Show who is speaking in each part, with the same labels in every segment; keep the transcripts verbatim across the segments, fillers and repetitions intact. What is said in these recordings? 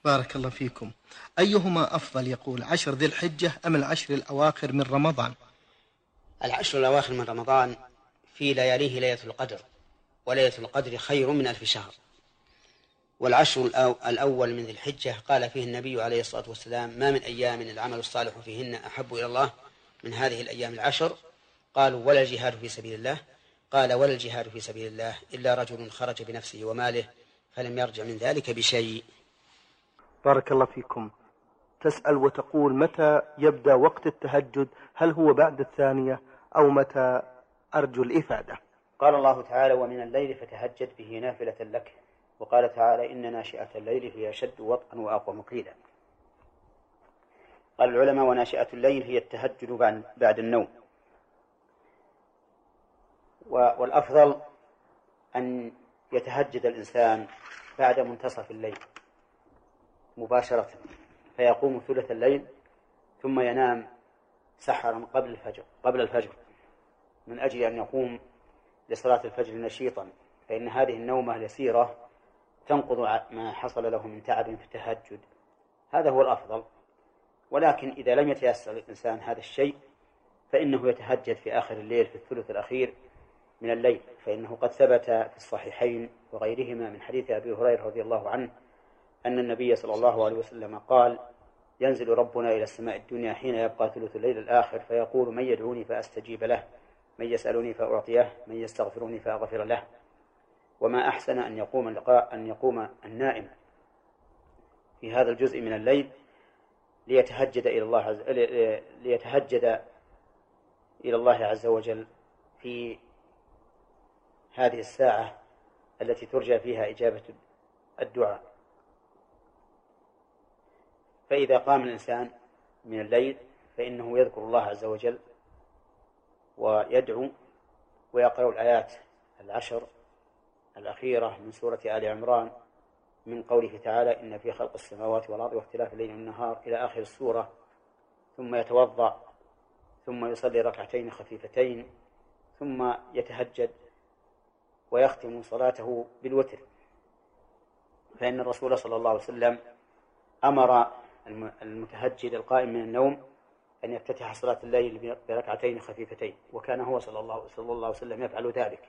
Speaker 1: بارك الله فيكم. أيهما أفضل يقول، عشر ذي الحجة أم العشر الأواخر من رمضان؟
Speaker 2: العشر الأواخر من رمضان في لياليه ليلة القدر، وليلة القدر خير من ألف شهر. والعشر الأول من ذي الحجة قال فيه النبي عليه الصلاة والسلام: ما من أيام العمل الصالح فيهن أحب إلى الله من هذه الأيام العشر. قالوا: ولا الجهاد في سبيل الله؟ قال: ولا الجهاد في سبيل الله إلا رجل خرج بنفسه وماله فلم يرجع من ذلك بشيء.
Speaker 1: بارك الله فيكم. تسأل وتقول: متى يبدأ وقت التهجد؟ هل هو بعد الثانية أو متى؟ أرجو الإفادة.
Speaker 2: قال الله تعالى: ومن الليل فتهجد به نافلة لك. وقال تعالى: إن ناشئة الليل هي أشد وطئا وأقوم قيلا. قال العلماء: وناشئة الليل هي التهجد بعد النوم. والأفضل أن يتهجد الإنسان بعد منتصف الليل مباشرة، فيقوم ثلث الليل ثم ينام سحرا قبل الفجر قبل الفجر من أجل أن يقوم لصلاة الفجر نشيطا، فإن هذه النومة اليسيرة تنقض ما حصل له من تعب في التهجد. هذا هو الأفضل. ولكن إذا لم يتيسر الإنسان هذا الشيء فإنه يتهجد في آخر الليل في الثلث الأخير من الليل، فإنه قد ثبت في الصحيحين وغيرهما من حديث أبي هريرة رضي الله عنه أن النبي صلى الله عليه وسلم قال: ينزل ربنا إلى السماء الدنيا حين يبقى ثلث الليل الآخر فيقول: من يدعوني فأستجيب له، من يسألني فأعطيه، من يستغفرني فأغفر له. وما أحسن أن يقوم اللقاء أن يقوم النائم في هذا الجزء من الليل ليتهجد إلى الله عز ليتهجد إلى الله عز وجل في هذه الساعة التي ترجى فيها إجابة الدعاء. فإذا قام الإنسان من الليل فإنه يذكر الله عز وجل ويدعو ويقرأ الآيات العشر الأخيرة من سورة آل عمران من قوله تعالى: إن في خلق السماوات والأرض واختلاف الليل والنهار إلى آخر السورة، ثم يتوضأ ثم يصلي ركعتين خفيفتين ثم يتهجد ويختم صلاته بالوتر، فإن الرسول صلى الله عليه وسلم أمر المتهجد القائم من النوم أن يفتتح صلاة الليل بركعتين خفيفتين، وكان هو صلى الله, صلى الله عليه وسلم يفعل ذلك.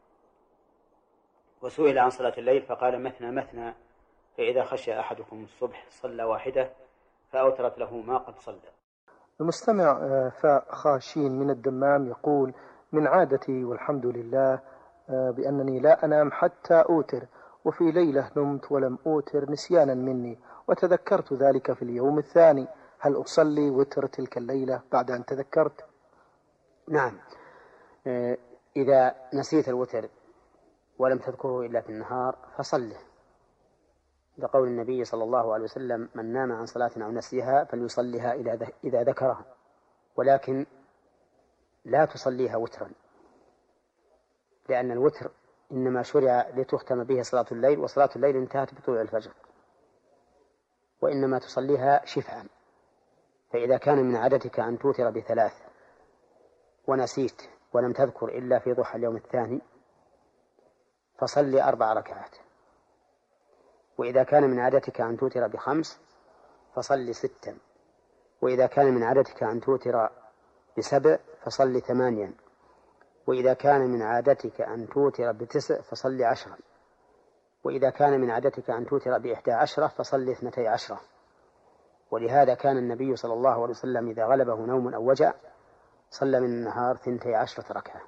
Speaker 2: وسئل عن صلاة الليل فقال: مثنى مثنى، فإذا خشى أحدكم الصبح صلى واحدة فأوترت له ما قد صلى.
Speaker 1: المستمع فاء خاشين من الدمام يقول: من عادتي والحمد لله بأنني لا أنام حتى أوتر، وفي ليلة نمت ولم أوتر نسيانا مني، وتذكرت ذلك في اليوم الثاني، هل أصلي وتر تلك الليلة بعد أن تذكرت؟
Speaker 2: نعم، إذا نسيت الوتر ولم تذكره إلا في النهار فصله، لقول النبي صلى الله عليه وسلم: من نام عن صلاة أو نسيها فليصليها إذا ذكرها، ولكن لا تصليها وترا، لأن الوتر إنما شرع لتختم به صلاة الليل، وصلاة الليل انتهت بطلوع الفجر، وإنما تصليها شفعا. فإذا كان من عادتك أن توتر بثلاث ونسيت ولم تذكر إلا في ضحى اليوم الثاني فصلي أربع ركعات، وإذا كان من عادتك أن توتر بخمس فصلي ستا، وإذا كان من عادتك أن توتر بسبع فصلي ثمانيا، وإذا كان من عادتك أن توتر بتسع فصلي عشرا، وإذا كان من عادتك أن توتر بإحدى عشرة فصلي اثنتي عشرة. ولهذا كان النبي صلى الله عليه وسلم إذا غلبه نوم أو وجع صلى من النهار ثنتي عشرة ركعة.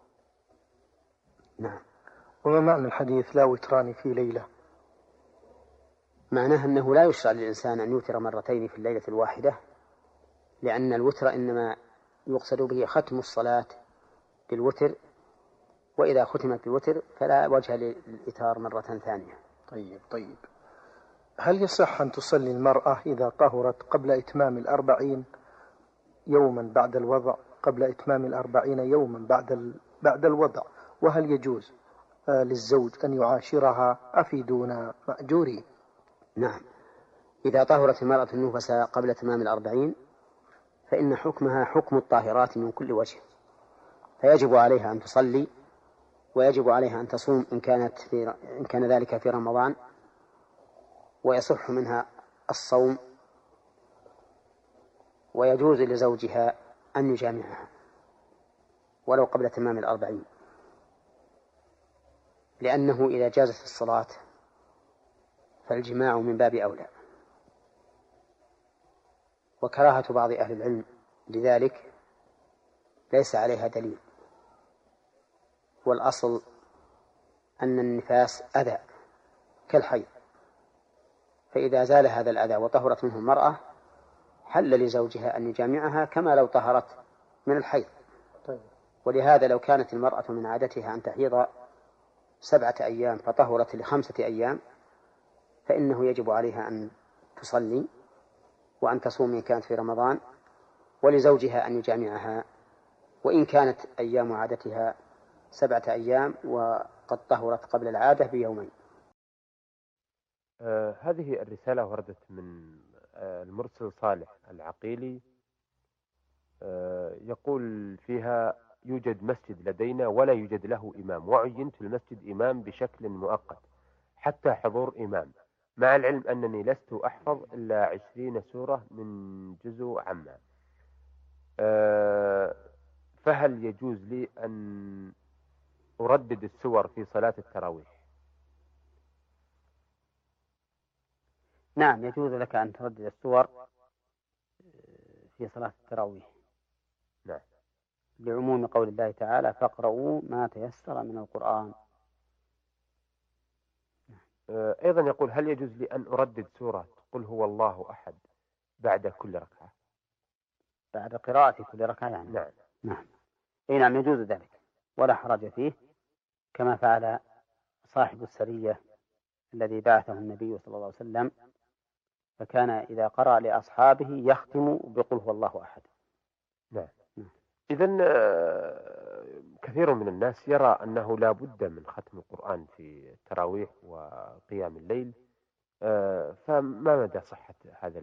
Speaker 2: نعم.
Speaker 1: وما معنى الحديث لا وتران في ليلة؟
Speaker 2: معناه أنه لا يشرع للإنسان أن يوتر مرتين في الليلة الواحدة، لأن الوتر إنما يقصد به ختم الصلاة بالوتر، وإذا ختمت بالوتر فلا وجه للإتار مرة ثانية.
Speaker 1: طيب طيب هل يصح أن تصلي المرأة إذا طهرت قبل إتمام الأربعين يوما بعد الوضع قبل إتمام الأربعين يوما بعد بعد الوضع، وهل يجوز آه للزوج أن يعاشرها؟ أفيدونا مأجورين.
Speaker 2: نعم، إذا طهرت المرأة النفساء قبل تمام الأربعين فإن حكمها حكم الطاهرات من كل وجه، فيجب عليها أن تصلي، ويجب عليها أن تصوم إن كانت في إن كان ذلك في رمضان، ويصح منها
Speaker 3: الصوم ويجوز لزوجها أن يجامعها ولو قبل تمام الأربعين، لأنه إذا جازت الصلاة فالجماع من باب أولى. وكراهة بعض أهل العلم لذلك ليس عليها دليل، والأصل أن النفاس أذى كالحيض، فإذا زال هذا الأذى وطهرت منه المرأة حل لزوجها أن يجامعها كما لو طهرت من الحيض. ولهذا لو كانت المرأة من عادتها أن تحيض سبعة أيام فطهرت لخمسة أيام فإنه يجب عليها أن تصلي وأن تصوم إن كانت في رمضان، ولزوجها أن يجامعها وإن كانت أيام عادتها سبعة أيام وقد طهرت قبل العادة بيومين.
Speaker 4: آه هذه الرسالة وردت من آه المرسل صالح العقيلي، آه يقول فيها: يوجد مسجد لدينا ولا يوجد له إمام، وعينت المسجد إمام بشكل مؤقت حتى حضور إمام، مع العلم أنني لست أحفظ إلا عشرين سورة من جزء عامة، أه فهل يجوز لي أن أردد السور في صلاة التراويح؟
Speaker 3: نعم، يجوز لك أن تردد السور في صلاة التراويح.
Speaker 4: نعم،
Speaker 3: لعموم قول الله تعالى: فاقرؤوا ما تيسر من القرآن.
Speaker 4: أيضا يقول: هل يجوز لي أن أردد سورة قل هو الله أحد بعد كل ركعة؟
Speaker 3: بعد قراءة كل ركعة يعني.
Speaker 4: نعم
Speaker 3: نعم أي نعم، يجوز ذلك ولا حرج فيه، كما فعل صاحب السرية الذي بعثه النبي صلى الله عليه وسلم، فكان إذا قرأ لأصحابه يختم بقل هو الله أحد.
Speaker 4: نعم. إذن كثير من الناس يرى أنه لا بد من ختم القرآن في التراويح وقيام الليل، فما مدى صحة هذا؟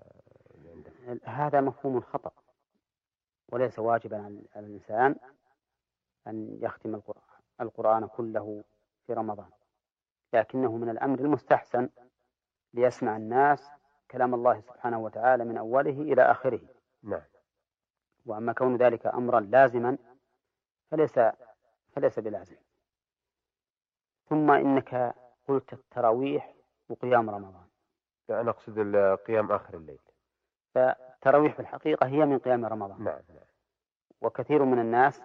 Speaker 3: هذا مفهوم خطأ، وليس واجبا على الإنسان أن يختم القرآن كله في رمضان، لكنه من الأمر المستحسن ليسمع الناس كلام الله سبحانه وتعالى من أوله إلى آخره.
Speaker 4: نعم.
Speaker 3: وأما كون ذلك أمرا لازما فليس فليس بلازم. ثم إنك قلت التراويح وقيام رمضان،
Speaker 4: أنا أقصد قيام آخر الليل،
Speaker 3: فالتراويح في الحقيقة هي من قيام رمضان.
Speaker 4: نعم. نعم.
Speaker 3: وكثير من الناس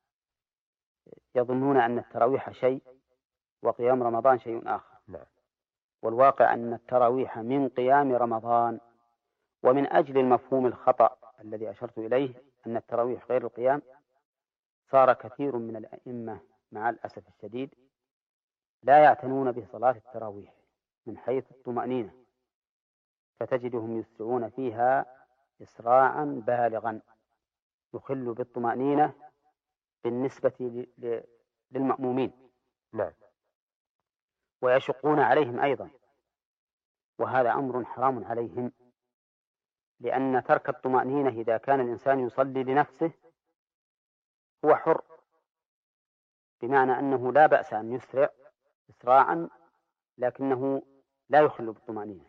Speaker 3: يظنون أن التراويح شيء وقيام رمضان شيء آخر.
Speaker 4: نعم.
Speaker 3: والواقع أن التراويح من قيام رمضان. ومن أجل المفهوم الخطأ الذي أشرت إليه أن التراويح غير القيام، صار كثير من الأئمة مع الأسف الشديد لا يعتنون بصلاة التراويح من حيث الطمأنينة، فتجدهم يسرعون فيها إسراعا بالغا يخل بالطمأنينة بالنسبة للمأمومين.
Speaker 4: نعم.
Speaker 3: ويشقون عليهم أيضا، وهذا أمر حرام عليهم، لأن ترك الطمأنينة إذا كان الإنسان يصلي لنفسه هو حر، بمعنى أنه لا بأس أن يسرع إسراعا لكنه لا يخل بالطمأنينة.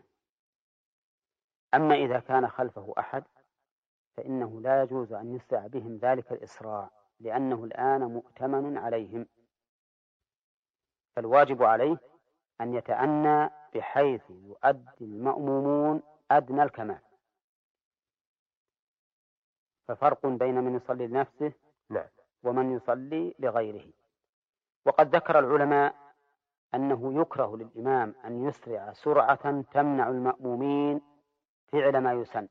Speaker 3: أما إذا كان خلفه أحد فإنه لا يجوز أن يسرع بهم ذلك الإسراع، لأنه الآن مؤتمن عليهم، فالواجب عليه أن يتأنى بحيث يؤدي المأمومون أدنى الكمال. ففرق بين من يصلي لنفسه
Speaker 4: نعم.
Speaker 3: ومن يصلي لغيره. وقد ذكر العلماء أنه يكره للإمام أن يسرع سرعة تمنع المأمومين فعل ما يسن،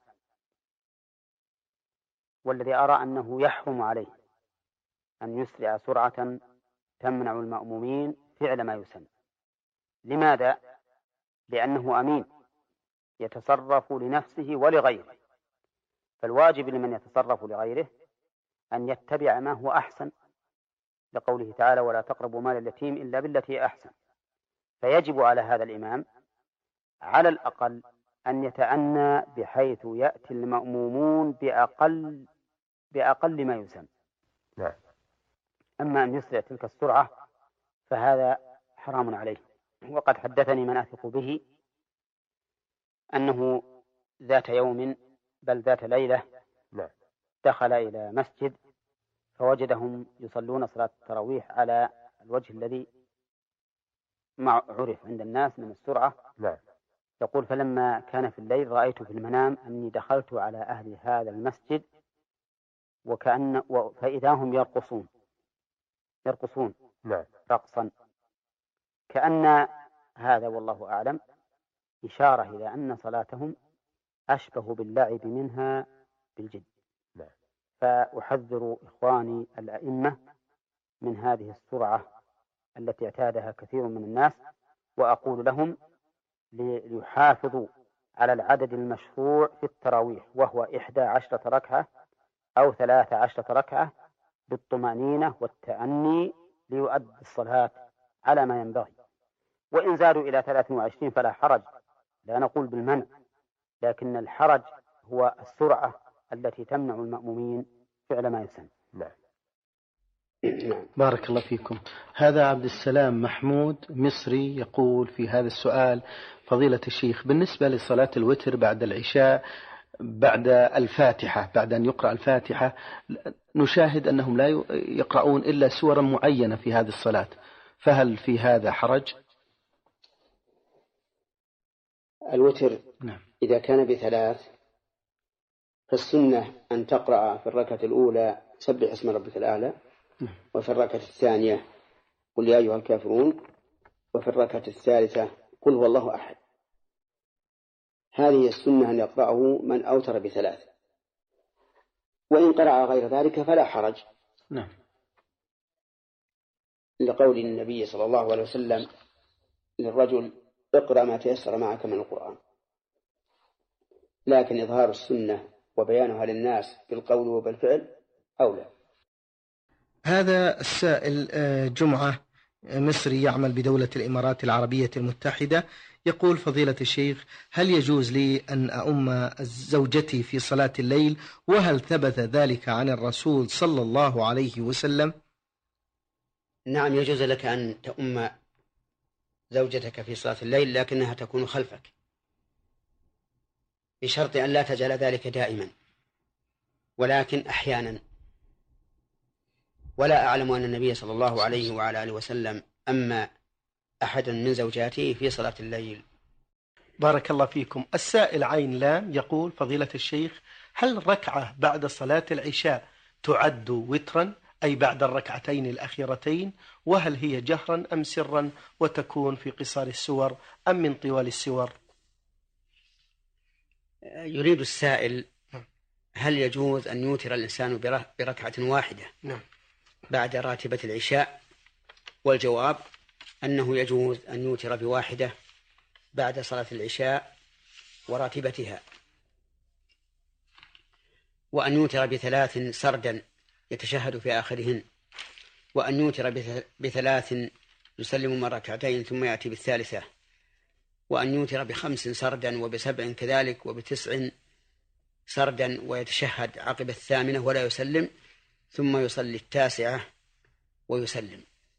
Speaker 3: والذي أرى أنه يحرم عليه أن يسرع سرعة تمنع المأمومين فعل ما يسن. لماذا؟ لأنه أمين يتصرف لنفسه ولغيره، فالواجب لمن يتصرف لغيره أن يتبع ما هو أحسن، لقوله تعالى: ولا تقربوا مال اليتيم إلا بالتي أحسن. فيجب على هذا الإمام على الأقل أن يتأنى بحيث يأتي المأمومون بأقل بأقل ما يسن.
Speaker 4: نعم.
Speaker 3: أما أن يسرع تلك السرعة فهذا حرام عليه. وقد حدثني من أثق به أنه ذات يوم بل ذات ليلة
Speaker 4: نعم.
Speaker 3: دخل إلى مسجد فوجدهم يصلون صلاة التراويح على الوجه الذي مع عرف عند الناس من السرعة.
Speaker 4: نعم.
Speaker 3: يقول فلما كان في الليل رأيت في المنام أني دخلت على أهل هذا المسجد وكأن فإذا هم يرقصون يرقصون
Speaker 4: نعم.
Speaker 3: رقصا، كأن هذا والله أعلم إشارة إلى أن صلاتهم أشبه باللعب منها بالجد.
Speaker 4: نعم.
Speaker 3: فأحذر إخواني الأئمة من هذه السرعة التي اعتادها كثير من الناس، وأقول لهم ليحافظوا على العدد المشروع في التراويح وهو إحدى عشرة ركعة أو ثلاثة عشرة ركعة بالطمأنينة والتأني ليؤدي الصلاة على ما ينبغي. وإن زادوا إلى ثلاث وعشرين فلا حرج، لا نقول بالمنع، لكن الحرج هو السرعة التي تمنع المأمومين فعل ما يسن.
Speaker 4: نعم.
Speaker 1: بارك الله فيكم. هذا عبد السلام محمود مصري يقول في هذا السؤال: فضيلة الشيخ، بالنسبة لصلاة الوتر بعد العشاء بعد الفاتحة، بعد أن يقرأ الفاتحة، نشاهد أنهم لا يقرؤون إلا سورا معينة في هذه الصلاة، فهل في هذا حرج؟
Speaker 3: الوتر
Speaker 1: نعم.
Speaker 3: إذا كان بثلاث فالسنة أن تقرأ في الركعة الأولى سبح اسم ربك الأعلى، وفي الركعة الثانية قل يا أيها الكافرون، وفي الركعة الثالثة قل هو الله أحد. هذه السنة أن يقرأه من أوتر بثلاث، وإن قرأ غير ذلك فلا حرج.
Speaker 1: نعم.
Speaker 3: لقول النبي صلى الله عليه وسلم للرجل: اقرأ ما تيسر معك من القرآن. لكن إظهار السنة وبيانها للناس بالقول وبالفعل أولى.
Speaker 1: هذا السائل جمعة مصري يعمل بدولة الإمارات العربية المتحدة يقول: فضيلة الشيخ، هل يجوز لي أن أؤم زوجتي في صلاة الليل، وهل ثبت ذلك عن الرسول صلى الله عليه وسلم؟
Speaker 3: نعم، يجوز لك أن تؤم زوجتك في صلاة الليل، لكنها تكون خلفك بشرط أن لا تجعل ذلك دائما، ولكن أحيانا. ولا أعلم أن النبي صلى الله عليه وعلى آله وسلم أما أحدا من زوجاته في صلاة الليل.
Speaker 1: بارك الله فيكم. السائل عين لام يقول: فضيلة الشيخ، هل ركعة بعد صلاة العشاء تعد وترا، أي بعد الركعتين الأخيرتين، وهل هي جهرا أم سرا، وتكون في قصار السور أم من طوال السور؟
Speaker 3: يريد السائل هل يجوز أن يوتر الإنسان بركعة واحدة
Speaker 1: نعم.
Speaker 3: بعد راتبة العشاء؟ والجواب أنه يجوز أن يوتر بواحدة بعد صلاة العشاء وراتبتها، وأن يوتر بثلاث سردا يتشهد في آخرهن، وأن يوتر بثلاث يسلم من ركعتين ثم يأتي بالثالثة، وأن يوتر بخمس سردا وبسبع كذلك وبتسع سردا ويتشهد عقب الثامنة ولا يسلم، ثم يصلي التاسعة ويسلم.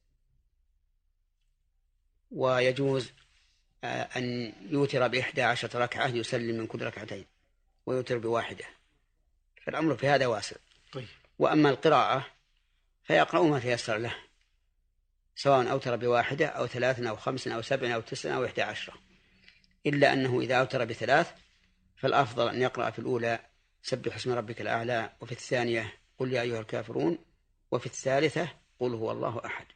Speaker 3: ويجوز أن يوتر بإحدى عشرة ركعة يسلم من كل ركعتين ويوتر بواحدة، فالأمر في هذا واسع.
Speaker 1: طيب.
Speaker 3: وأما القراءة فيقرأ ما تيسر له، سواء أوتر بواحدة أو ثلاث أو خمس أو سبع أو تسع أو إحدى عشرة، إلا أنه إذا أوتر بثلاث فالأفضل أن يقرأ في الأولى سبح اسم ربك الأعلى، وفي الثانية قل يا أيها الكافرون، وفي الثالثة قل هو الله أحد.